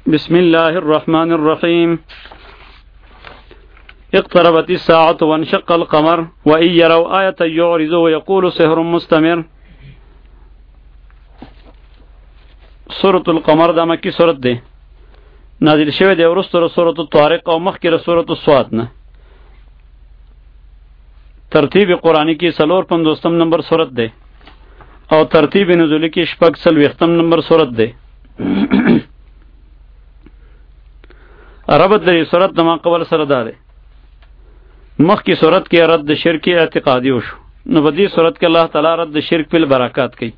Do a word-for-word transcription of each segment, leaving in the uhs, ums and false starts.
بسم الله الرحمن الرحيم. اقتربت الساعة وانشق القمر وإن يروا آية يعرضوا ويقولوا سحر مستمر. سورة القمر دا مکی سورت ده نازل شوه ده ورستو سورة الطارق او مخکره سورة الصوات نه. ترتیب قرآنی کی سلور پندوستم نمبر سورت ده او ترتیب نزولی کی شپږ څلوېښتم نمبر سورت ده. ربط دې سورت د ما قبل سره ده. مخکی سورت کې رد شرک اعتقادي وشو، نو په دې سورت کې الله تعالی رد شرک په برکات کوي.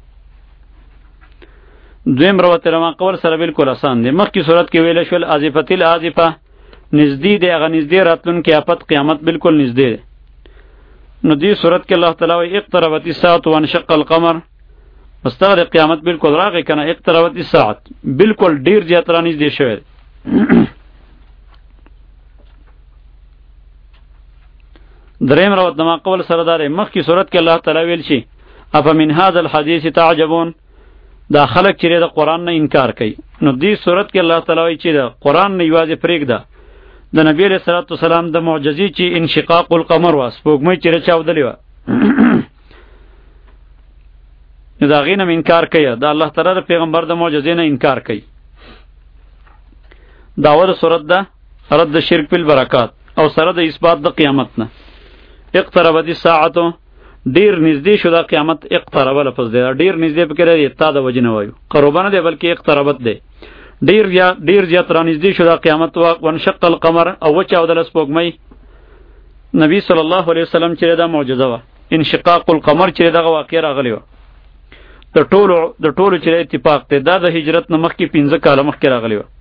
دویم روایت ما قبل سره بالکل آسان دی. مخکی سورت کې ویل شول ازفت الازفه نزدې دی، هغه نزدې راتلون کې آفت قیامت بالکل نزدې دی. نو دې سورت کې الله تعالی وی اقتربت الساعه وانشق القمر، مستقر قیامت بالکل راغی کنه. اقتربت الساعه بالکل ډیر زیات را نږدې شوی. دریم روایت ما قبل سره دار مخکی صورت کې الله تعالی ویل شي افمن هذا الحديث تعجبون، دا خلق چې د قران نه انکار کوي. نو دې صورت کې الله تعالی وایي چې د قران نه یوازې پرېږده، د نبی علیہ الصلوۃ والسلام د معجزې چې انشقاق القمر واس پوګمې چې چاودلې و نو دا غینه انکار کوي، دا الله تعالی د پیغمبر د معجزې نه انکار کوي. داوود صورت ده رد شرک په برکات او سره د اثبات د قیامت نه. اقتربت الساعه ډیر نږدې شو د قیامت. اقترب لفظ دی ډیر نږدې پکې دی، تا د وجه نه وایو قربانه دی بلکې اقتربت دی. ډیر یا ډیر زیات را نږدې شو د قیامت. وانشق القمر او وچاودل سپوږمۍ. نبی صلی الله علیه وسلم چې دا معجزه و انشقاق القمر چې دغه واقع راغلی و. د ټولو د ټولو چې اتفاق دی دا د هجرت نه مخکې پنځه کاله مخکې راغلی و.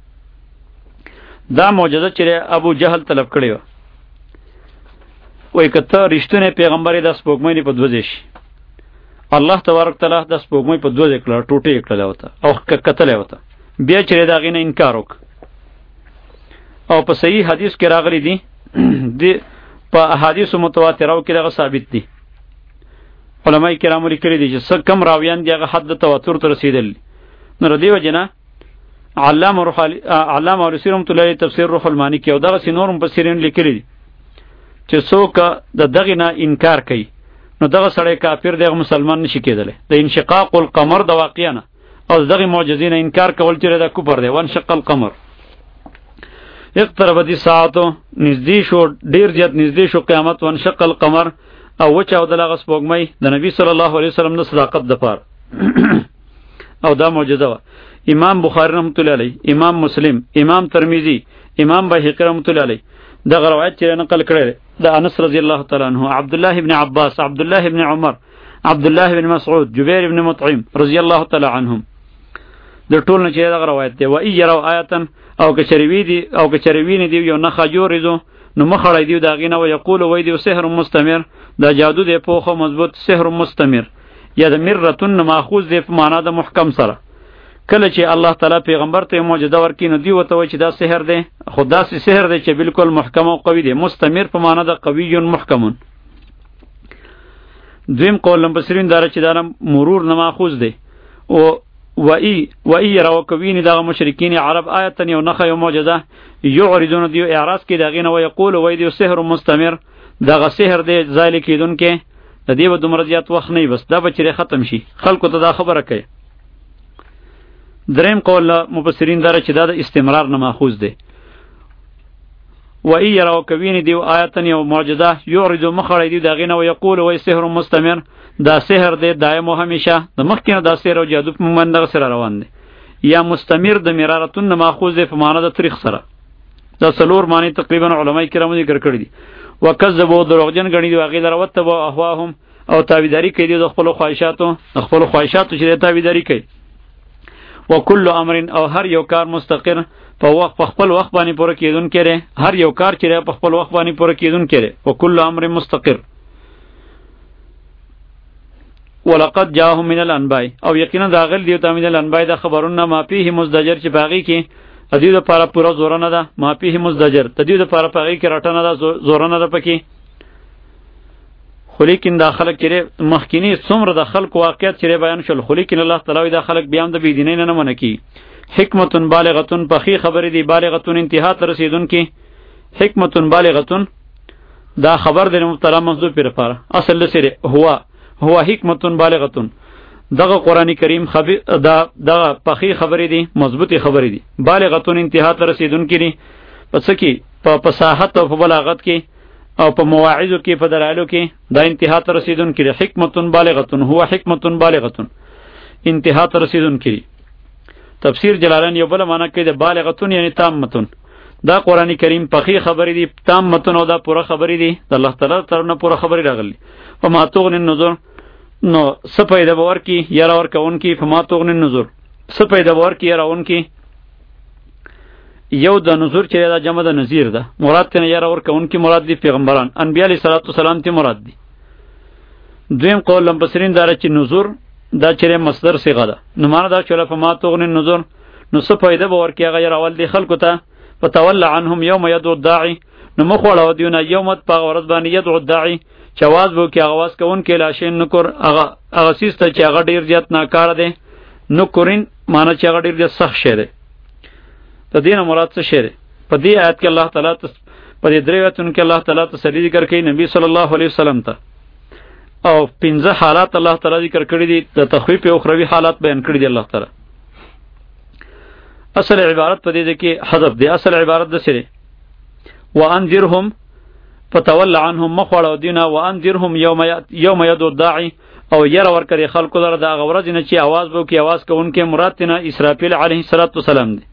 دا معجزه چې ابو جهل طلب کړی و. وای کته رښتونه پیغمبر د سپوږمۍ په دوزې شي، الله تبارک تعالی د سپوږمۍ په دوزې کړه ټوټې کړه وته او کتلې وته. بیا چې دا غینه انکار وک او په صحیح حدیث کې راغلی دی دی په احادیث متواتره کې دا ثابت دی. علماء کرام لیکلي دي چې څه کم راویان دی هغه حد تواتر ته رسیدل. نو ردی وجنه علامه روح علامه ورسی رحمت الله تفسیر روح المانی کې او دغه سينور مفسرین لیکلي دي چې څوک د دغه نه انکار کوي نو دغه سړی کافر دی، مسلمان نشي کېدلی. د انشقاق القمر د واقعیا نه او دغه معجزې نه انکار کول چې دا کفر دی. وانشق القمر اقتربت الساعه نږدې شو، ډیر زیات نږدې شو قیامت. وانشق القمر او وچاو دغه سپوږمۍ د نبی صلی الله علیه وسلم د صداقت د پاره او دا معجزه و. امام بخاری رحمت الله علیه، امام مسلم، امام ترمذی، امام بهقی رحمت الله علیه دا روایت چې نقل کړی د انس رضی الله تعالی عنہ، عبد الله ابن عباس، عبد الله ابن عمر، عبد الله ابن مسعود، جبیر ابن مطعم رضی الله تعالی عنهم د ټول نه چې دا روایت دی. و ای یرو آیتن او کچریوی دی او کچریوی نه دی یو نه خجورزو نو مخړی دی دا غینه و یقول وای دی سحر مستمر، دا جادو دی پوخه مضبوط. سحر مستمر یا د مرتن ماخوذ دی په معنا د محکم سره. کله چې الله تعالی پیغمبر ته معجزه ورکړي نو دی وته وای چې دا سحر دی، خدا سي سحر دی چې بالکل محکم او قوي دی. مستمر په معنا د قوي محکمون. دویم قول مفسرین دار چې دا مرور نه ماخوذ دی. او و ای و ای راو کوین دا مشرکین عرب آیتن یو نخ یو معجزه یعرضون دی اعراض کې دا غینه و یقول وای دی سحر مستمر، دا غ سحر دی زایل کیدون کې د دې و دومره زیات وخت نه بس دا بچره ختم شي. خلکو ته دا خبره کوي. دریم قول مفسرین داره چې دا د استمرار نه ماخوذ دی. و ای یراو کوین دی آیتن یو معجزه یعرض مخړی دی دا غینه و یقول وای سحر مستمر، دا سحر دی دائم او همیشه. د مخکینه دا سحر او جادو په منډه سره روان دی. یا مستمر د مرارتون نه ماخوذ دی په معنا د تاریخ سره. دا څلور معنی تقریبا علماء کرام ذکر کړی دي. وکذبوا دروغجن غنی دی واغې دروته او اهواهم او تابعداري کوي د خپل خواهشاتو د خپل خواهشاتو چې تابعداري کوي. وکل امر او هر یو کار مستقر په وخت په خپل وخت باندې پوره کیدون کړي. هر یو کار چې په خپل وخت باندې پوره کیدون کړي. وکل امر مستقر. ولقد جاءهم من الانباء او یقینا داخل دی ته من الانباء د خبرونه ما فيه مزدجر چې باغی کې ادیو د پاره پوره زور نه ده. ما فيه مزدجر تدیو د پاره باغی کې راټنه ده زور نه ده پکې. خو لیکن دا خلق چې مخکینی څومره د خلق واقعیت چې بیان شول، خو لیکن الله تعالی دا خلق بیا هم د بيدینۍ نه نه منکی حکمتون بالغتون پخی خبر دی بالغتون انتها ته رسیدونکې حکمتون بالغتون دا خبر دی مبتلا محذوف پر پاره اصل لسره هو هو حکمتون بالغتون دغه قرآن کریم خبر دا دغه پخی خبرې دي مضبوطی خبرې دي بالغتون انتها ته رسیدونکې دي پس کی په فصاحت او په بلاغت کې او په مواعظو کې په دلایلو کې دا انتها ته رسیدونکې دي حکمتون بالغتون هو حکمتون بالغتون انتها ته رسیدونکې دي تفسیر جلالین یو بل معنی کوي د بالغتون یعنی تامتون دا قرآن کریم پخی خبرې دي تامتون او دا پوره خبرې دي د الله تعالی طرف نه پوره خبرې راغلي او ما تغنی النذر نو سپیده باور کی یرا ور کون کی فما تغنی النذر سپیده باور کی یرا اون کی یو د نذر چې دا جمع د نذیر ده مراد ته یرا ور کون کی مراد دی پیغمبران انبیاء علیه الصلوۃ والسلام ته مراد دی دویم قول لمبسرین دار چې نذر دا چې مصدر صيغه ده نو معنا دا چې فما تغنی النذر نو سپیده باور کی هغه یرا ول دی خلکو ته فتولى عنهم یوم یدعو الداعی نو مخوړه ودیونه یومت په ورځ باندې یدعو الداعی چواز بو کې اغواز کوون کې لاشین نکور هغه هغه سیسته چې هغه ډیر زیات ناکاره دی نکورین معنی چې هغه ډیر زیات سخت شه دی ته دینه مراد څه شه دی په دې آیت کې الله تعالی ته په دې درې آیتونو کې الله تعالی تسلی ذکر کوي نبی صلی الله علیه وسلم ته او پنځه حالات الله تعالی ذکر کړی دي د تخفیف او اخروی حالات بیان کړی دي الله تعالی اصل عبارت په دې کې حذف دی اصل عبارت د سره وانذرهم فتول عنهم مخوړو دینه وانذرهم یوم یوم یدعو الداعی او ير ور کړي خلکو لره دا غورز نه چې आवाज وو کې आवाज کوونکې مراد تنه اسرافیل علیه السلام دی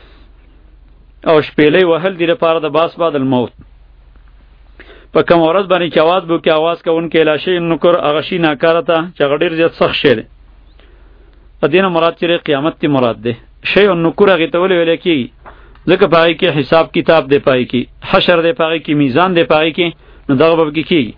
او شپېلې وهل دی لپاره د باس بعد الموت په کوم ورځ باندې چې आवाज وو کې आवाज کوونکې لاشي نکر هغه شي ناکاره ته چې غډیر زیات سخت شه دی په دینه مراد چې قیامت تی مراد دی شی نکر هغه ته ویل کېږي ځکه پای کې حساب کتاب دی پای کې حشر دی پای کې میزان دی پای کې نو دغه به کې کېږي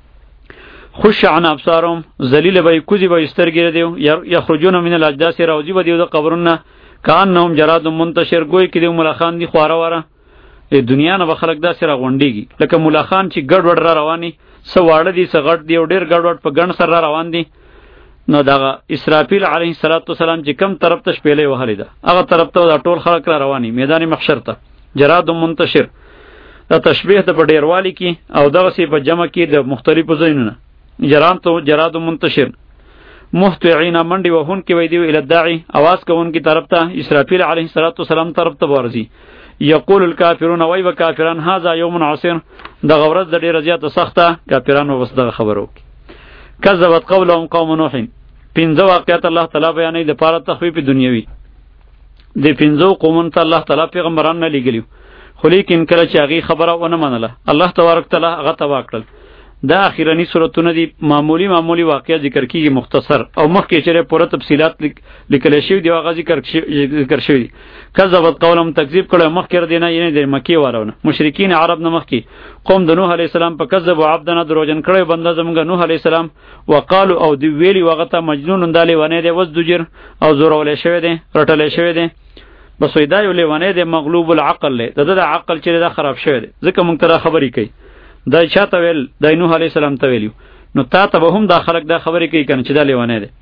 خوش عن ابصارهم ذلیل به کوزی به استرګره دیو یخرجون من الاجداث راوجی به دیو د قبرونه کانهم جراد منتشر گوی کې دیو ملخان دی خواره واره د دنیا نه خلک دا سره غونډيږي لکه ملخان چې ګډ وډ را رواني سو واړه دي سو غټ دی ډیر ګډ وډ په ګڼ سره را روان دي نو دغه اسرافیل علیه السلام چې کم طرف ته شپېلې وهلې ده هغه طرف ته د ټول خلک را رواني میدان محشر ته جراد منتشر دا تشبیه د ډیروالي کې او دغه سی په جمع کې د مختلفو ځایونو جران ته جراد منتشر محتعین منډي وهون کې وای دی ال الداعی आवाज کوون کی طرف ته اسرافیل علیه السلام طرف ته ورځي یقول الکافرون وای و کافرون هاذا یوم عسر د غورز د ډیر زیات سخته کافرانو وسدغه خبرو کذبت قولهم قوم نوح پنځه واقعات الله تعالی بیانې د پاره تخفیف دنیوي د پنځو قومونو ته الله تعالی پیغمبران نه لګلیو خو لیکن کله چې هغه خبره ونه منله الله تبارک تعالی هغه تبا کړل دا اخیرانی سورتونه دي معمولی معمولی واقعیا ذکر کیږي مختصر او مخکې چیرې پوره تفصيلات لیکل شوی دی هغه ذکر ذکر شوی کذبت قولهم تکذیب کړه مخکې دینه یعنی د مکی وارونه مشرکین عرب نه مخکې قوم د نوح علی السلام په کذب او عبدنا دروژن کړه بنده زمونږ نوح علی السلام وقالو او دی ویلی وغته مجنون اندالی ونه دی وز دجر او زور ولې شوی دی رټلې شوی دی بس وای یو لیوانه دی مغلوب العقل له د د عقل چې دا خراب شوی دی ځکه مونږ ته خبرې کوي دا چاته ویل د نوح علی السلام ته ویلو نو تا ته به هم دا خلق دا خبرې کوي کنه چې دا لیوانه دی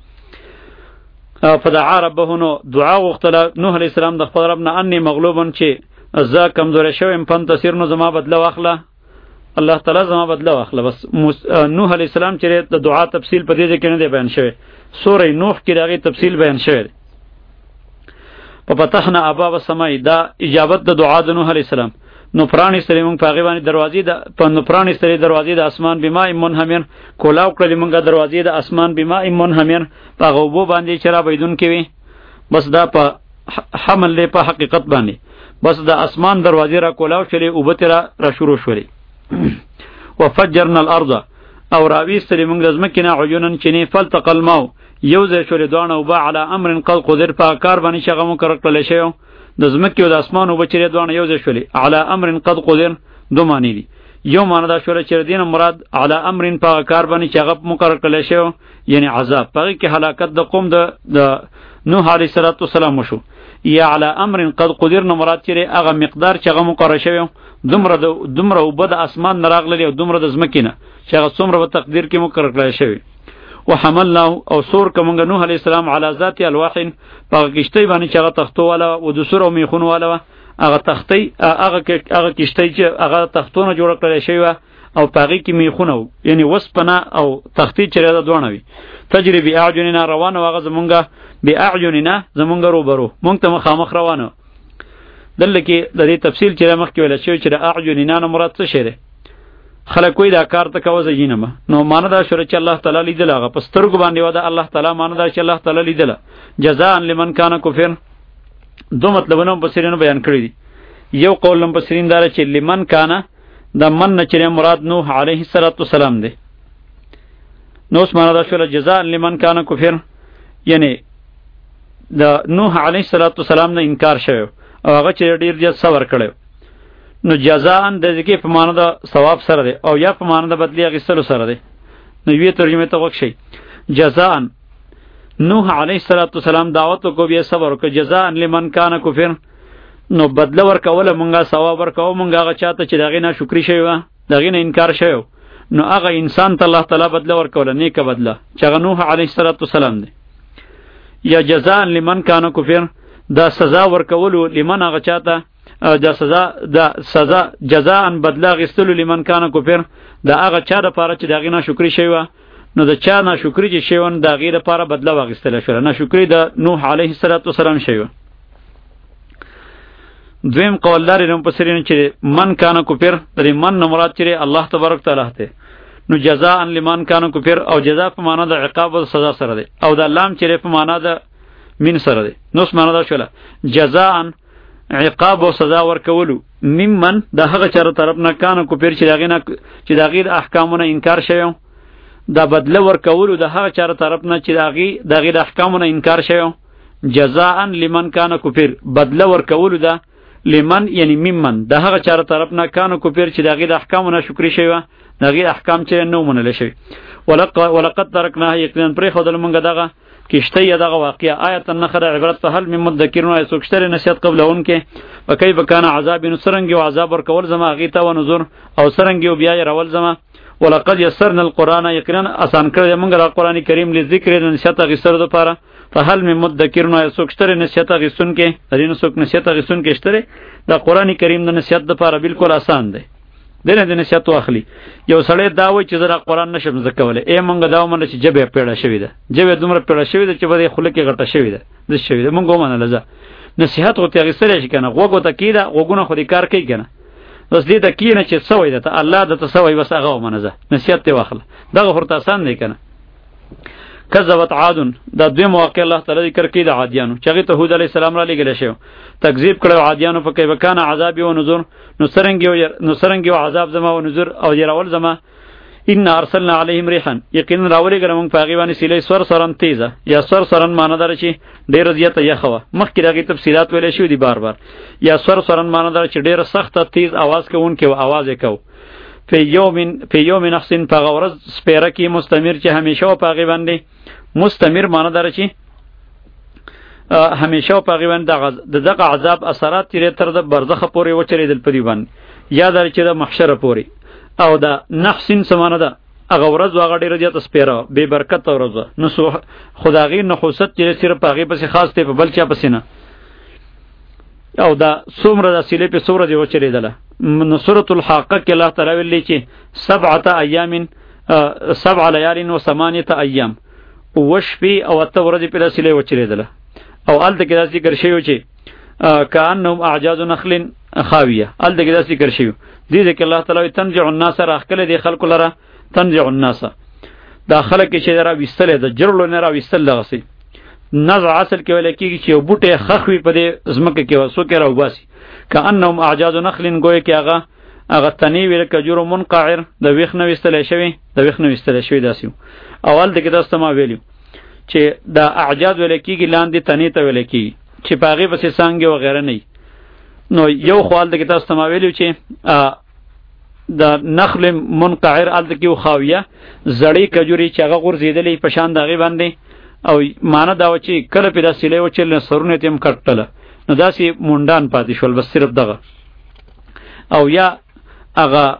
فدعا ربه نو دعا وغوښتله نوح علی السلام د خپل رب نه انی مغلوبن چې زه کمزور شوم فانتصر نو زما بدله واخله الله تعالی زما بدله واخله بس نوح علی السلام چې د دعا تفصیل په دې کې نه دی بیان شوی سوره نوح کې دغه تفصیل بیان شوی په فتحنا ابواب السماء دا اجابت د دعا د نوح علی السلام نو پرانی سره مونږ په غیبانی دروازې د په نو پرانی سره دروازې د اسمان بما منهمر کولاو کړل مونږه دروازې د اسمان بما منهمر په غوبو باندې چر بيدون کې وي بس دا په حمل له په حقیقت باندې بس د اسمان دروازې را کولاو شلې او بتره را شروع شولې وفجرنا الارض او راوي سره مونږ زمکینه عيونن چني فلتقل الماء یوزه شولې دوانه او با علی امر قد قدر په کار باندې شغه مو کړل شي د زمکه او د اسمان او بچری دوانه یو ځای شولې علی امر قد قدر دو معنی دي یو معنی دا شوله چې دینه مراد علی امر په کار باندې چې هغه مقرر کړل شو یعنی عذاب پغه کې هلاکت د قوم د نوح علیه السلام شو یا علی امر قد قدر نو مراد چې هغه مقدار چې هغه مقرر شوی دومره دومره وبد اسمان نراغلی او دومره د زمکه نه چې هغه څومره په تقدیر کې مقرر کړل شوی وحملنا او سور کومنګ نوح علی السلام علی ذات الواح په کشتی باندې چې هغه تختو والا او د سور او میخون والا هغه تختی هغه هغه کشتی چې هغه تختونه جوړ کړل شوی او پاغي کې میخونه یعنی وسپنه او تختی چې را دوه وي تجری بی اعیننا روانه واغه زمونږه بی اعیننا زمونږه روبرو مونږ ته مخامخ روانه دلته کې د دې تفصیل چې مخ کې ویل شوی چې د اعیننا نه مراد څه شی خلک کوئی دا کار ته کوي زینمه نو مان دا شر چې الله تعالی لیدل هغه پسترګ باندې ودا الله تعالی مان دا چې الله تعالی لیدل جزاء لمن کان کفر دو مطلبونه بصیرینو بیان کړی دي یو قول لم بصیرین دار چې لمن کان دا من نه چې مراد نوح علیه السلام دی نو اس مان دا شر جزاء لمن کان کفر یعنی دا نوح علیه السلام نه انکار شوی او هغه چې ډیر ځ صبر کړو نو جزاءن د ذکی په معنی د ثواب سره دی او یا په معنی د بدلی اخیستلو سره دی نو یوه ترجمه ته وښی جزاءن نوح علیه السلام دعوت کو بیا صبر کو جزاء لمن کان کفر نو بدله ورکوله مونږه ثواب ورکو مونږه هغه چاته چې دغه نه شکر شوی و دغه نه انکار شوی نو هغه انسان ته الله تعالی بدله ورکوله نیکه بدله چې نوح علیه السلام دی یا جزاء لمن کان کفر دا سزا ورکولو لمن هغه چاته دا سزا دا سزا جزاء بدلا غستلو لمن کان کفر دا هغه چا د پاره چې دغه نه شکر شوی نو د چا نه شکر چې شوی د غیر لپاره بدلا واغستل شو نه شکر د نوح علیه السلام شوی دویم قول لري نو پسرین چې من کان کفر د من مراد چې الله تبارک تعالی ته نو جزاء لمن کان کفر او جزاء په معنا د عقاب او سزا سره دی او د لام چې په معنا د من سره دی نو اس معنا دا شوله جزاء عقاب او سزا ورکولو ممن د هغه چر طرف نه کان کفر چې دغه نه چې دغه احکامونه انکار شوی دا بدله ورکولو د هغه چر طرف نه چې دغه دغه احکامونه انکار شوی جزاء لمن کان کفر بدله ورکولو دا لمن یعنی ممن د هغه چر طرف نه کان کفر چې دغه احکامونه شکر شوی دغه احکام چې نو منل شوی ولقد ولقد ترکنا یقینا پر خدای مونږ دغه کشته یا دغه واقعیا آیت النخر عبرت په حل من مذکرون ای سوکشتر نصیحت قبل اون کې وکي بکانه عذاب نصرنګ او عذاب ورکول زما غیته و نذر او سرنګ او بیا رول زما ولقد یسرنا القران یقینا آسان کړی موږ د قران کریم لذکر نصیحت غسر د پاره په حل من مذکرون ای سوکشتر نصیحت غسن کې دین سوک نصیحت غسن کې شتره د قران کریم د نصیحت د پاره بالکل آسان دی دنه د نصیحت واخلي یو سړی دا وای چې زرا قران نشم زکوله ای مونږ دا ومنه چې جبه پیړه شوی ده جبه دومره پیړه شوی ده چې بده خله کې غټه شوی ده د شوی ده مونږ ومنه لزه نصیحت او تیغ سره شي کنه غوګو ته کیده غوګونه خو دې کار کوي کنه بس دې ته کینه چې سوې ده ته الله د تسوي بس هغه ومنه زه نصیحت ته واخله دغه فرته آسان دی کنه کذبت عاد دا دوی موقع الله تعالی ذکر کړي د عادیانو چې هغه ته هود علی السلام را لګل شو تکذیب کړو عادیانو په کې وکانه عذاب او نذر نو سرنګي نو سرنګي عذاب زما او نذر او يرول زما ان ارسلنا علیهم ريحا یقینا راولې ګرمون په غیبانی سیلې سور سرن تیزه یا سور سرن معنی دار چې ډیر زیاته یخوا مخکې راغی تفصيلات ویلې شو دي بار بار یا سور سرن معنی دار چې ډیر سخت تیز आवाज کوونکې او आवाज وکاو په یومن په یومن احسن په غورز سپیره کې مستمر چې همیشه په غیباندې مستمر معنی دار چې همیشه په غیبان د دغه عذاب اثرات تیرې تر د برزخه پورې وچریدل پدی باندې یا در چې د محشر پورې او د نحسن سمانه ده هغه ورځ واغ ډیره زیات سپیره بے برکت ورځ نو خدایي نحوست چې صرف هغه پسې خاص ته په بل چا پسې نه او دا څومره د سیلې په سورې وچریدله نو سورۃ الحاقه کې الله تعالی ویلي چې سبعه ایام سبع لیال و ثمانیه ایام وشفي او ته ورځې په سیلې وچریدله او الته کې داسې ذکر شوی چې کانهم اعجاز نخل خاویه الته کې داسې ذکر شوی دې ځکه الله تعالی تنزع الناس راخله دي خلق لره تنزع الناس دا خلک چې را وستل د جرلو نه را وستل لغسي نزع اصل کې ویل کېږي چې بوټه خخوي په دې زمکه کې وسو کې راو باسي کانهم اعجاز نخل گوي کې هغه هغه تنی ویل کجور منقعر د ویخ نه وستل شوی د ویخ نه وستل شوی داسې اول دغه داسته ما ویلو چې دا اعجاز ویل کېږي لاندې تنی ته ویل کېږي چې پاغي پسې څنګه و غیره نه نو یو خپل دغه داسته ما ویلو چې دا نخل منقعر ال دغه خاویه زړی کجوري چې هغه غورځیدلې په شان دغه باندې او معنا دا و چې کله پیدا سیلې و چې سرونه تیم کټله نو داسې مونډان پاتې شول بس صرف دغه او یا هغه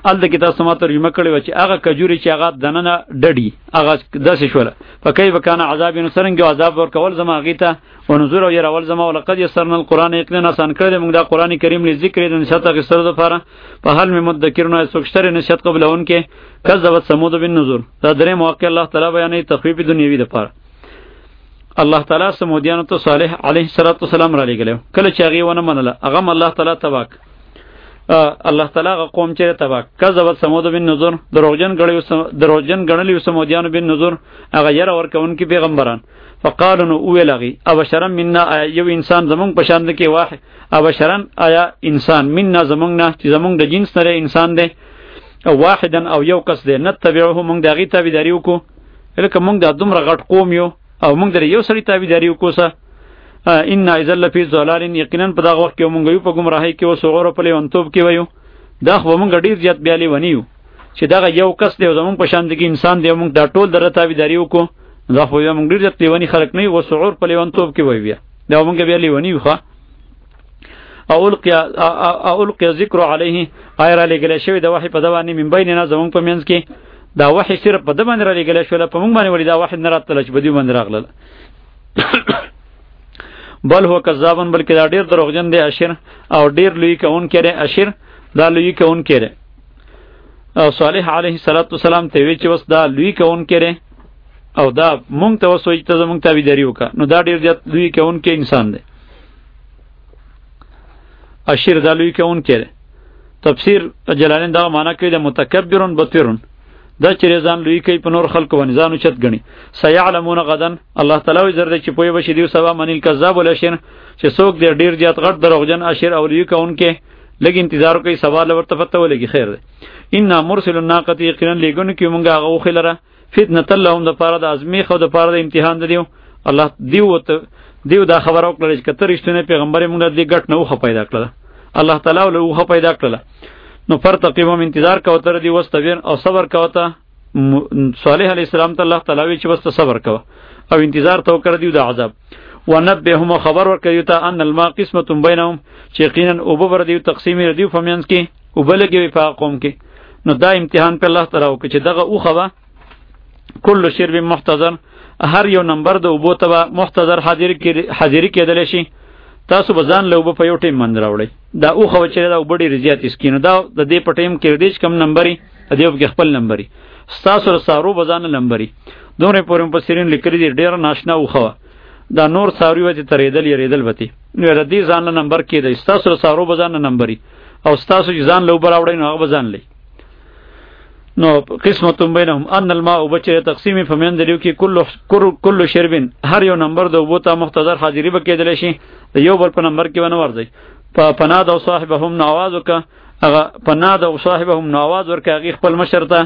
ال د کتاب سما ترجمه کړي و چې هغه کجوري چې هغه دننه ډډي هغه داسې شوله فکیف کان عذاب نو څرنګه عذاب ورکول زما غیته او نذور او يرول زما ولقد یسرنا القران یقینا آسان کړی موږ دا قران کریم ل ذکر د نشاط غسر د لپاره په حال می مذکرونه سوکشتر نشاط قبلون کې کذبت ثمود بالنذور دا درې مواقع الله تعالی بیانې تخفیف دنیوي د لپاره الله تعالی سمودیانو ته صالح علیه السلام را لګلو کله چې هغه ونه منله هغه الله تعالی تباک الله تعالی غ قوم چې تباک کذبت ثمود بالنذور دروغجن غړیو دروغجن غړلیو سمودیانو بالنذور هغه ير ورکون کې پیغمبران فقالوا نو ویلغي ابشرا منا یو انسان زمون پشاند کې واحد ابشرا آیا انسان منا زمون نه چې زمون د جنس نه انسان دی او واحدا او یو کس دی نتبعه مونږ دغه تابعداري وکړو لکه مونږ د دومره غټ قوم یو او مونږ د یو سړي تابعداري وکوسه ان اذا لفی ضلال یقینا په دغه وخت کې مونږ یو په گمراهی کې او صغور په لیونتوب کې وایو دا خو مونږ ډیر زیات بیالي ونیو چې دغه یو کس دی زمون په شان دی انسان دی مونږ دا ټول در تابعداري وکړو دا خو مونږ ډیر زیات لیونی خلک نه او صغور په لیونتوب کې وای بیا دا مونږ بیالي ونیو خو اولقیا اولقیا ذکر علیه غیر لګل شوی د وحی په دوانې من بیننا زمون په منځ کې دا وحی صرف په د باندې را لګل شو په موږ باندې ولې دا وحی نه راتل چې بدی باندې راغله بل هو کذابن بلکې دا ډیر دروغجن دی اشر او ډیر لوی کون کړي اشر دا لوی کون کړي او صالح علیه السلام ته وی چې وس دا لوی کون کړي او دا مونږ ته وسوي ته زمونږ تابعداري وکړه نو دا ډیر زیات لوی کون کې انسان دی اشر دا لوی کون کړي تفسیر جلالین دا معنی کوي د متکبرون بطیرون دا چې ځان لوی کوي په نور خلکو باندې ځان اوچت غني سيعلمون غدن الله تعالی زرد چې پوي بشي دی سبا منیل کذاب ولشن چې څوک دې ډیر زیات غټ دروغجن اشر او لوی کون کې لګ انتظار کوي سوال ورته فتو ولګي خیر دی ان مرسل الناقه یقینا لګون کې مونږه هغه خلره فتنه لهم د پاره د ازمیخ او د پاره د امتحان دیو الله دیو ته دیو دا خبر او کړل چې کتر رښتونه پیغمبر مونږ دې غټ نه وخه پیدا کړل الله تعالی له وخه پیدا کړل نو پر تقیبم انتظار کو تر دی واستبر او صبر کو ته صالح علیہ السلام ته الله تعالی وی چې واست صبر کو او انتظار تو کړ دیو د عذاب ونبههم خبر ور کوي ته ان الماء قسمه بینهم چې یقینا او بر دیو تقسیم دیو فمنس کې او بلګي په قوم کې نو دا امتحان په الله تعالی وکړي چې دغه او خبر کل شرب محتضر هر یو نمبر د اوبو ته محتضر حاضر کې حاضری کېدل شي تاسو بزان له اوبو په یو ټیم باندې راوړی دا او خو چې دا وبډي رضایت اسکینو دا د دې په ټیم کې ردیش کم نمبرې د دې په خپل نمبرې تاسو سارو بزان نمبرې دوه پورم په سرین لیکري دي ډیر ناشنا او خو دا نور ساروی وته تریدل یریدل وتی نو ردی ځان نمبر کې د تاسو سارو بزان نمبرې او تاسو ځان له اوبو راوړی نو هغه بزان لې نو قسمتون بینهم ان الماء بچره تقسیم فمن دریو کې کل کل شربن هر یو نمبر د وبو ته مختصر حاضری بکیدل شي د یو بل په نمبر کې ونه ورځي په پناد او صاحبهم نو आवाज وکا هغه پناد او صاحبهم نو आवाज ورکا هغه خپل مشر ته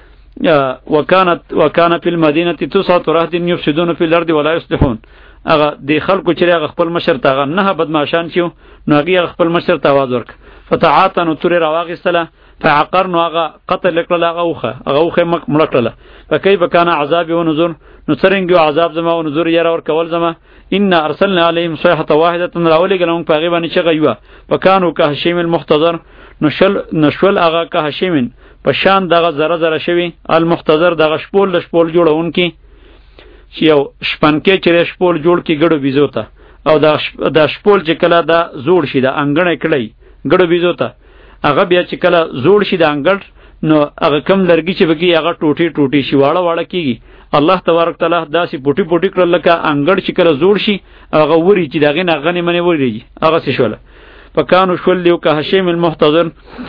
وکانت وکانه فی المدینه تسعه رهط یفسدون فی الارض ولا یصلحون هغه د خلکو چې هغه خپل مشر ته هغه نه بدمعشان شو نو هغه خپل مشر ته आवाज ورک فتعاتن تر راواغستله فعقرنا هغه قتل کړل هغه اوخه هغه اوخه مک مړکړل فكيف كان عذاب ونذر نو څرنګه عذاب زما او نذر یې اور کول زما ان ارسلنا عليهم صيحه واحده راولګلون په غیبه نه چغیوا وکانو که هشیم المحتضر نشل نشل هغه که هشیم په شان دغه زره زره شوی المحتضر دغه شپول شپول جوړون کی چې یو شپنکې چې شپول جوړ کی ګړو بيزوته او د شپول چې کله دا زوړ شي دا انګړې کړی ګړو بيزوته هغه بیا چې کله زوړ شي د انګړ نو هغه کم لرګي چې بګي هغه ټوټي ټوټي شي واړه واړه کیږي الله تبارک تعالی داسې پټي پټي کړل لکه انګړ چې کله زوړ شي هغه وری چې دغه نه غنی منی وریږي هغه څه شول پکانو شول یو که هشیم المحتضر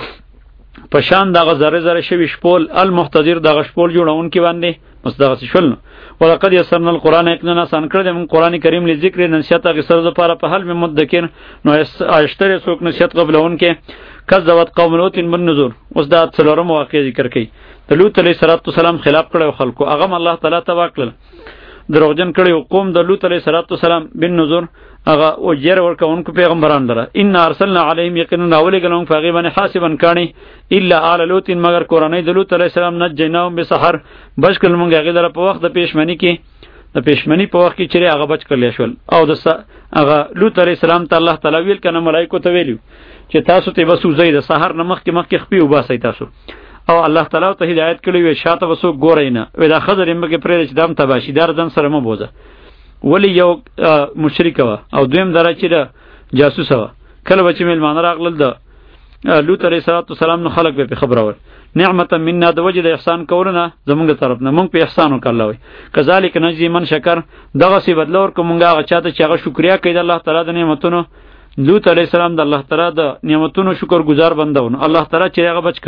پشان دغه زره زره شوی شپول المحتضر دغه شپول جوړون کی باندې بس دغه څه شول ولقد يسرنا القران يقنا سان کړل من قران کریم لذکر نشات غسر لپاره په حل مدکر نو اشتری سوک نشات قبلون کې کذبت قوم لوط بالنذور اوس دا څلورم واقع ذکر کړي د لوط علیه السلام خلاف کړو خلکو هغه الله تعالی تبا کړل دروغجن کړي قوم د لوط علیه السلام بالنذور هغه او جیر ورکوونکو پیغمبران لره ان ارسلنا علیهم یقینا اولګلون فغیبن حاسبن کانی الا آل لوط مگر قرانه د لوط علیه السلام نجیناهم بسحر بشکل مونږ هغه لره په وخت د پېشمنی کې د پښمنی په وخت کې چې هغه بچ کړل شول او د هغه لوط علیه السلام ته الله تعالی ویل کنه ملائکه ته ویلو چې تاسو ته وسو زید سحر نه مخکې مخکې خپې وباسئ تاسو او الله تعالی ته هدایت کړی وي شاته وسو ګورئ نه وې دا خضر یې مګه پرې چې دام تباشي دار ځن سره مو بوزه ولی یو مشرک و او دویم درا چې د جاسوس و کله بچ میلمان راغلل د لوط علیه السلام نو خلق به خبر اور نعمت مننا د وجه د احسان کولنه زمونږ طرف نه مونږ په احسان وکړل وي کذالک نجزی من شکر دغه سی بدلور کومګه هغه چاته چې هغه شکریا کوي د الله تعالی د نعمتونو لوط علیه السلام د الله تعالی د نعمتونو شکر گزار بندونه الله تعالی چې هغه بچک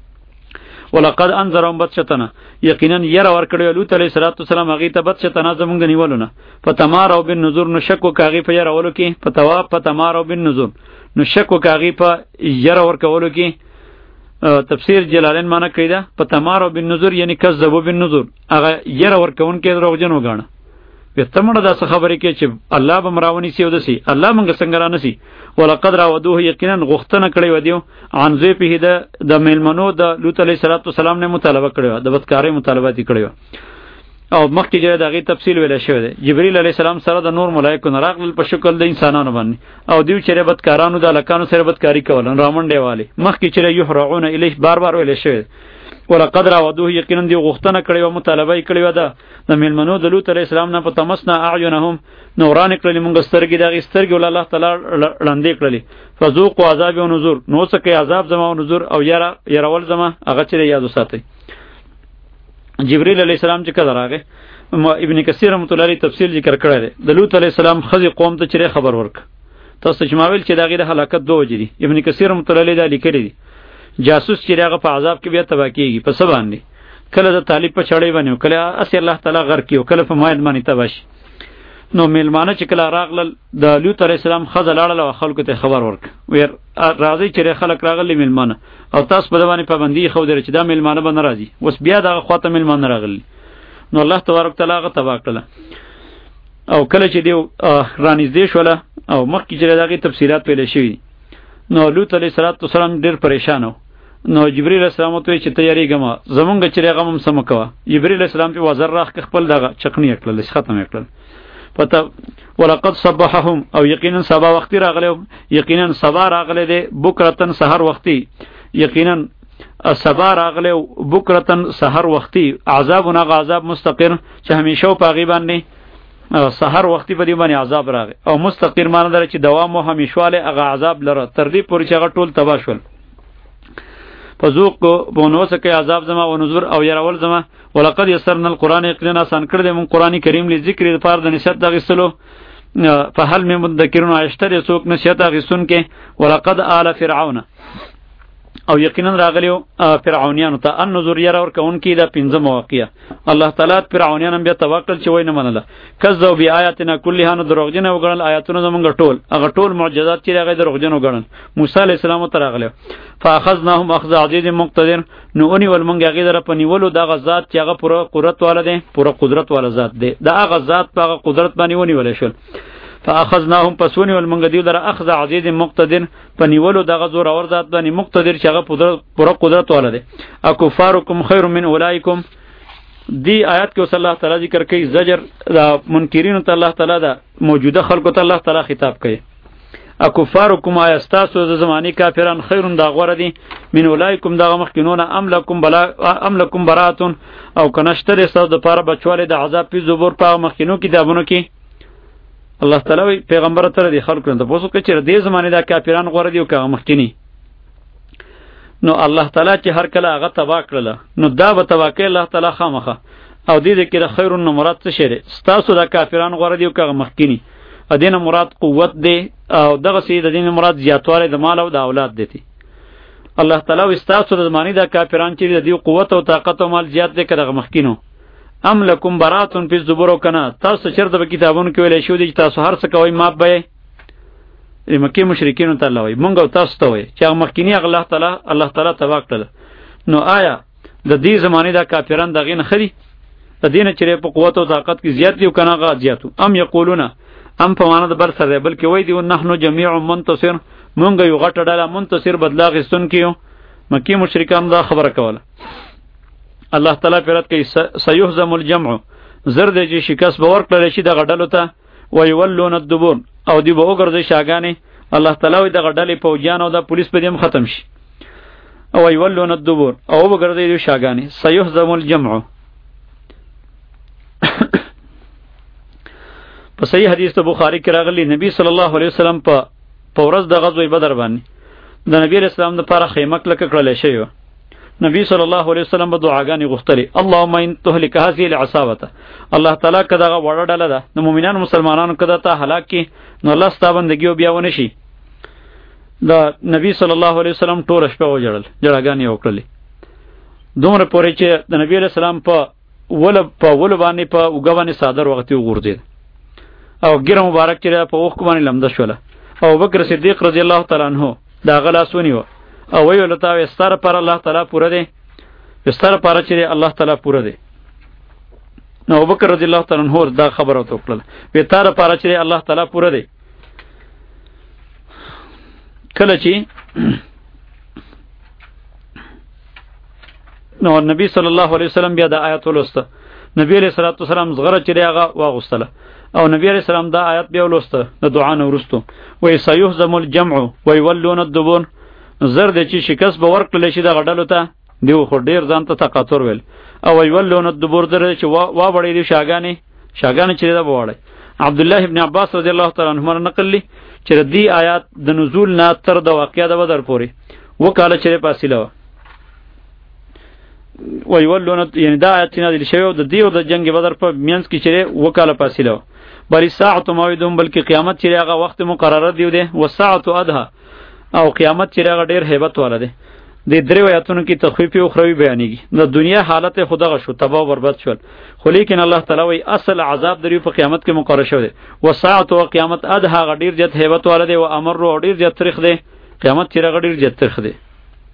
ولقد انذرهم بطشتنا یقینا ير ور کړو لوط علیه السلام هغه ته بطشتنا زمونږ نیولونه فتمارو بالنذور نو شکو کاغي په ير اولو کې فتوا فتمارو بالنذور نو شکو کاغي په ير ور کولو کې تفسیر جلالین معنی کړی دا په تمارو بالنذور یعنی کذبوا بالنذور هغه ير ور کون کې دروغجن وګاڼه په تمړه دا خبرې کې چې الله به مراونی سی ودسی الله مونږ څنګه را نسی ولقد راودوه یقینا غختنه کړی و دیو عن ذی په د د میلمنو د لوط علیه السلام نه مطالبه کړی د بدکاری مطالبه کړی او مخکې چې دغه تفصیل ویل شوی دی جبرئیل علیه السلام سره د نور ملائکه نراغل په شکل د انسانانو باندې او دیو چې بدکارانو د لکانو سره بدکاری کول رامنډه والی مخکې چې یحرعون الیه بار بار ویل شوی ولقد راودوه یقینا دی غختنه کړی او مطالبه کړی و د د میلمنو د لوط علیه السلام نه په تمسنا اعینهم نوران کړلی مونږ سترګې دغه سترګې ول الله تعالی لاندې کړلی فذوقوا عذاب و نذور نو څه کې عذاب زما او نذور او یرا يرول زما هغه چې یاد وساتئ جبرئیل علیه السلام چې کله راغی ابن کثیر رحمۃ اللہ علیہ تفسیر ذکر کړی دی د لوط علیه السلام خزي قوم ته چې خبر ورک تاسو چې ماویل چې دغه د هلاکت دوه وجري ابن کثیر رحمۃ اللہ علیہ دا لیکلی دی جاسوس چې هغه په عذاب کې بیا تبا کیږي په سبا باندې کله د طالب په چړې باندې کله اسی الله تعالی غر کیو کله په ماید باندې تباش نو میلمانه چې کله راغلل د لوط علیه السلام خزه لاړل او خلکو ته خبر ورک وير راځي چې خلک راغلي میلمانه او تاسو په باندې پابندي خو درې چې دا میلمانه به ناراضي اوس بیا دغه خواته میلمانه راغلي نو الله تبارک تعالی هغه تبا کړل او کله چې دی رانیزدې شوله او مخکې چې دغه تفصیلات پیل شوي نو لوط علیه السلام ډیر پریشان و نو جبرئیل السلام ته چې تیاری غما زمونږ چې هغه هم سم کوه جبرئیل السلام په وزر راخ خپل دغه چقنی کړل ختم کړل پته ولقد صبحهم او یقینا سبا وختي راغله یقینا سبا راغله دی بکرتن سحر وختي یقینا سبا راغله بکرتن سحر وختي عذابنا عذاب مستقر چې همیشه په غیبان نه سحر وختي په دی باندې عذاب راغی او مستقر معنی در چې دوام او همیشواله هغه عذاب لره تر دې پورې چې هغه ټول تبا شول فذوق بونو سکه عذاب زما او نذور او يرول زما ولقد يسرنا القران يقينا آسان کړ دې مون قران کریم ل ذکر لپاره د نشد د غسلو فهل من مذکرون اشتر سوق نشد غسن کې ولقد آل فرعون او یقینا راغلیو فرعونیانو ته ان نذور ير اور کون کې دا پنځه مواقع الله تعالی فرعونیان بیا توکل چې وای نه منله کذو بی آیاتنا کلها نو دروغجن وګڼل آیاتونه زمونږ ټول هغه ټول معجزات چې هغه دروغجن وګڼل موسی علی السلام ته راغلیو فاخذناهم اخذ عزیز مقتدر نو اونی ول مونږ هغه در په نیولو دغه ذات چې هغه پوره قدرت والا دی پوره قدرت والا ذات دی دا هغه ذات په قدرت باندې ونی ول شول فاخذناهم پسونی ول مونږ دیو در اخذ عزیز مقتدر په نیولو دغه زور اور ذات باندې مقتدر چې هغه پوره قدرت والا دی اکفارکم خیر من اولایکم دی آیات کې الله تعالی ذکر کوي زجر د منکرین ته الله تعالی دا موجوده خلکو ته الله تعالی خطاب کوي اکفارکم ایستاسو د زمانی کافران خیرون دا غوړه دي من اولایکم دا مخکینون ام لکم بلا ام لکم براتون او کنشتر سو د پاره بچواله د عذاب پی زبور په مخکینو کې دابونو کې الله تعالی پیغمبر ته د خلکو ته پوسو کې چې د زمانی دا کافران غوړه دي او که مخکینی نو الله تعالی چې هر کله هغه تبا کړل نو دا به تبا کوي الله تعالی خامخه او دې دې کې د خیرون مراد څه شری ستاسو د کافران غوړه دي او که مخکینی ادینه مراد قوت دی او دغه سي د دین مراد زیاتواله د مال او د اولاد دی الله تعالی واستاسو د زمانی د کافران چې د دې قوت او طاقت او مال زیات دی کړه مخکینو ام لکم براتون فی الزبور کنا تاسو چرته په کتابونو کې ویل شو دي تاسو هر څه کوي ماپ به مکه مشرکین ته الله وي مونږ او تاسو ته وي چې مخکینی الله تعالی الله تعالی تبا کړل نو آیا د دې زمانی د کافران دغه نه خري د دینه چې په قوت او طاقت کې زیات دی او کنه غا زیاتو ام یقولون ام په معنا د بر سره بلکې وای دی نحنو جميع منتصر مونږ یو غټ ډله منتصر بدلا غستون کیو مکی مشرکان دا خبره کوله الله تعالی پیرات کوي سيهزم الجمع زر دې چې شکست به ورکړل شي دغه ډلو ته ویولون الدبور او دی به وګرځي شاګانې الله تعالی وي دغه ډلې پوجیان او د پولیس په دې هم ختم شي او ویولون الدبور او وګرځي دی شاګانې سيهزم الجمع په صحیح حدیث ته بخاری کې راغلی نبی صلی الله علیه وسلم په په ورځ د غزوه بدر باندې د نبی علیہ السلام لپاره خیمه کلکه کړل شوی نبی صلی الله علیه وسلم به دعاګانې غوښتلې اللهم ان تهلك هذه العصابه الله تعالی کدا وړه ډله ده د مؤمنانو مسلمانانو کدا ته هلاک کی نو الله ستاسو بندګي بیا ونه شي د نبی صلی الله علیه وسلم ټول شپه وجړل جړاګانې وکړلې دومره پورې چې د نبی علیہ السلام په ول په ول باندې په وګوانې صادر وختي وګورځید او ګیره مبارک چې په اوخ باندې لمده شوله او بکر صدیق رضی الله تعالی عنہ دا غلاس ونیو او ویل ته استاره پر الله تعالی پوره دی استاره پر چې الله تعالی پوره دی نو ابوبکر رضی الله تعالی عنہ دا خبره تو کړل وی تاره پر چې الله تعالی پوره دی کله چې نو نبی صلی الله علیه وسلم بیا د آیات ولسته نبی علیہ الصلوۃ والسلام زغره چې هغه واغستله او نبی علیہ السلام دا آیات بیا ولسته د دعا نه ورستو وی سيهزم الجمع ويولون الدبور زر د چې شکست به ورکړل شي د غډلو ته دیو خو ډیر ځان ته تقاطر ویل او ویولون الدبور در چې وا وړي دي شاګانې شاګانې چې دا وړي عبد الله ابن عباس رضی الله تعالی عنهما نقل لي چې دې آیات د نزول نه تر د واقعیا د بدر پورې وکاله چې فاصله و ویولون یعنی دا آیات نه دي شوی د دیو د جنگ بدر په مینس کې چې وکاله فاصله بل ساعت موعدهم بلکې قیامت چې هغه وخت مقرره دی دی وساعت ادها او قیامت چې هغه ډیر hebat والا دی د درې آیاتونو کې تخفیف او خروی بیانېږي د دنیا حالت خدغه شو تباہ او برباد شول خو لیکن الله تعالی وی اصل عذاب دریو په قیامت کې مقرره شوی دی وساعت او قیامت ادها ډیر جت hebat والا دی او امر او ډیر جت تاریخ دی قیامت چې هغه ډیر جت تاریخ دی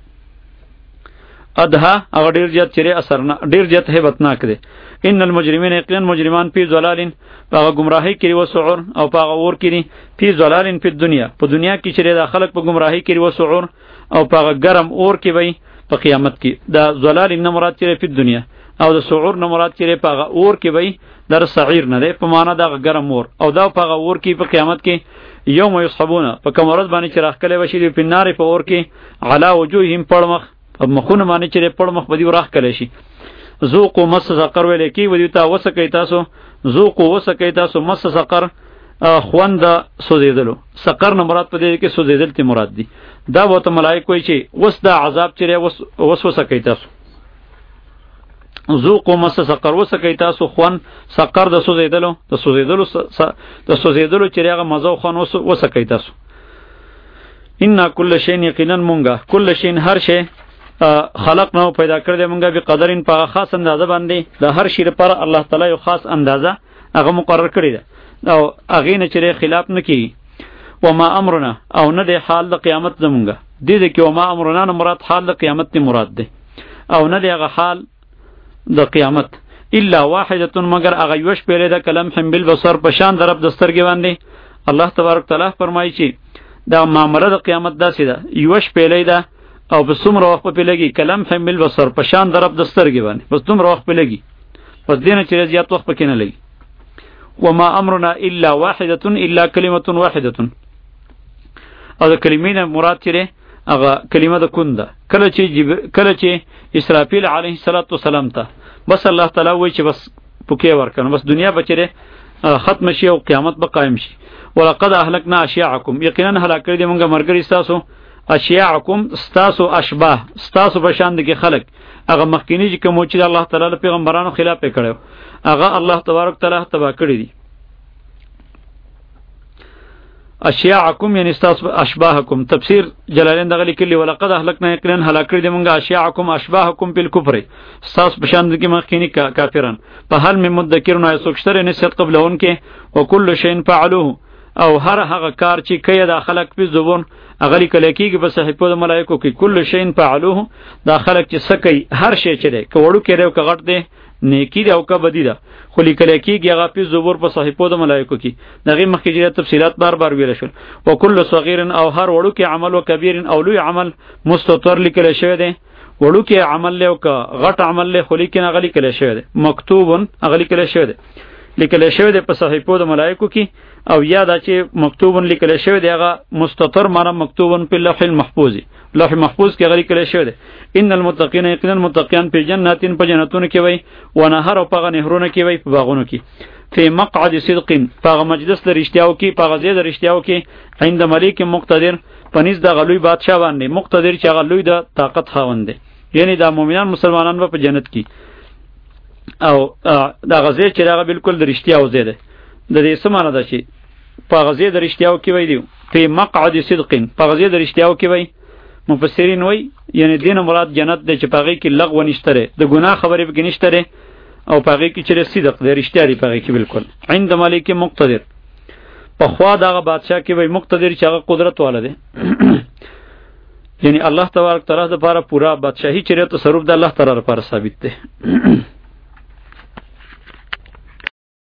ادها هغه ډیر جت چیرې اثر نه ډیر جت hebat ناک دی ان المجرمین یقینا مجرمان فی ضلال په گمراهی کې و سعور او په اور کې فی ضلال فی دنیا په دنیا کې چې د خلق په گمراهی کې و سعور او په ګرم اور کې وي په قیامت کې دا ضلال نه مراد چې په دنیا او د سعور نه مراد چې په اور کې وي در سعیر نه ده په معنا د ګرم اور او دا په اور کې په قیامت کې یوم یصحبون په کمرز باندې چې راخکلې وشي په نار په اور کې علا وجوههم پړمخ په مخونه باندې چې پړمخ بدی راخکلې شي ذوقوا مس سقر ویل کی ودی تا وسکې تاسو ذوقوا وسکې تاسو مس سقر خوند سوزیدلو سقر نه مراد په دې کې سوزیدل تی مراد دی دا وته ملائکه وی چې وس دا عذاب چره وس وسوسکې تاسو ذوقوا مس سقر وسکې تاسو خوند سقر د سوزیدلو د سوزیدلو د سوزیدلو چې هغه مزو خوان وسکې تاسو ان کل شین یقینا مونږه کل شین هر شی خلق نو پیدا کړی مونږه به قدرین په خاص اندازه باندې د هر شی لپاره الله تعالی یو خاص اندازه هغه مقرر کړی ده او هغه نه چې خلاف نه کی و ما امرنا او نه د حال د قیامت زمونږه دې دې کې و ما امرنا نه مراد حال د قیامت ته مراد ده او نه دغه حال د قیامت الا واحده مگر هغه یوش پیله د کلم هم بالبصر په شان درب دسترګي باندې الله تبارک تعالی فرمایي چې دا معاملې د قیامت داسې ده یوش پیله ده او په څومره وخت په لګي کلم حمل بصر په شان درب دسترګي باندې بس دومره وخت په لګي پس دینه چې زیات وخت پکې نه لګي وما امرنا الا واحده الا كلمه واحده او د کلمې نه مراد چیرې هغه کلمه د کون ده کله چې کله چې اسرافیل علیه السلام ته بس الله تعالی وایي چې بس پوکې ورکنه بس دنیا بچره ختم شي او قیامت به قائم شي ولقد اهلكنا اشياعكم یقینا هلاک کړی موږ مرګري تاسو اشیاعکم ستاسو اشباه ستاسو بشاند کې خلق هغه مخکینی چې کوم چې الله تعالی پیغمبرانو خلاف کړو هغه الله تبارک تعالی تبا کړی دي اشیاعکم یعنی ستاسو اشباهکم تفسیر جلالین دغه لیکلی ولقد اهلکنا یقینا هلاک کړی دي موږ اشیاعکم اشباهکم بالکفر ستاسو بشاند کې مخکینی کافرن په حال می مدکرون ایسوکشتر نسیت قبلون کې وکل شین فعلوه او هر هغه کار چې کيه د خلق په زبون اغلی کله کیږي په صحیفو د ملائکو کې کل شین فعلوه دا خلق چې سکی هر شی چې ده کوړو کې راو کغټ ده نیکی ده او کا بدی ده خو لیکل کیږي هغه په زبور په صحیفو د ملائکو کې دغه مخکې تفصيلات بار بار ویل شول وکل صغیر او هر وړو کې عمل او کبیر او لوی عمل مستتر لیکل شوی ده وړو کې عمل له او غټ عمل له خلی کې نغلی کله شوی دی مکتوبن اغلی کله شوی دی لیکل شوی دی په صحیفو د ملائکو کې او یا دا چې مکتوبن لیکل شوی دی هغه مستتر معنا مکتوبن په لوح المحفوظ لوح محفوظ کې غلی کله شوی دی ان المتقین یقینا المتقین په جناتین په جنتونو کې وي و نهر او په نهرونو کې وي په باغونو کې فی مقعد صدق په مجلس د رښتیاو کې په غزې د رښتیاو کې عند ملک مقتدر پنځ د غلوی بادشاہ باندې مقتدر چې غلوی د طاقت خاوند دی یعنی د مؤمنان مسلمانان په جنت کې او دا غزې چې هغه بالکل د رښتیاو زیاده د دې سمانه ده چې په غزې د رښتیاو کې وي دی فی مقعد صدق په غزې د رښتیاو کې وي مفسرین وای یعنی دین مراد جنت د چپاغي کې لغو نشته د ګناه خبرې به نشته او پاغي کې چې صدق د رښتیا دی پاغي کې بالکل عند ملک مقتدر په خوا دغه بادشاہ کې وای مقتدر چې هغه قدرت والا دی یعنی الله تبارک تعالی د لپاره پورا بادشاہي چیرې تصرف د الله تعالی لپاره ثابت دی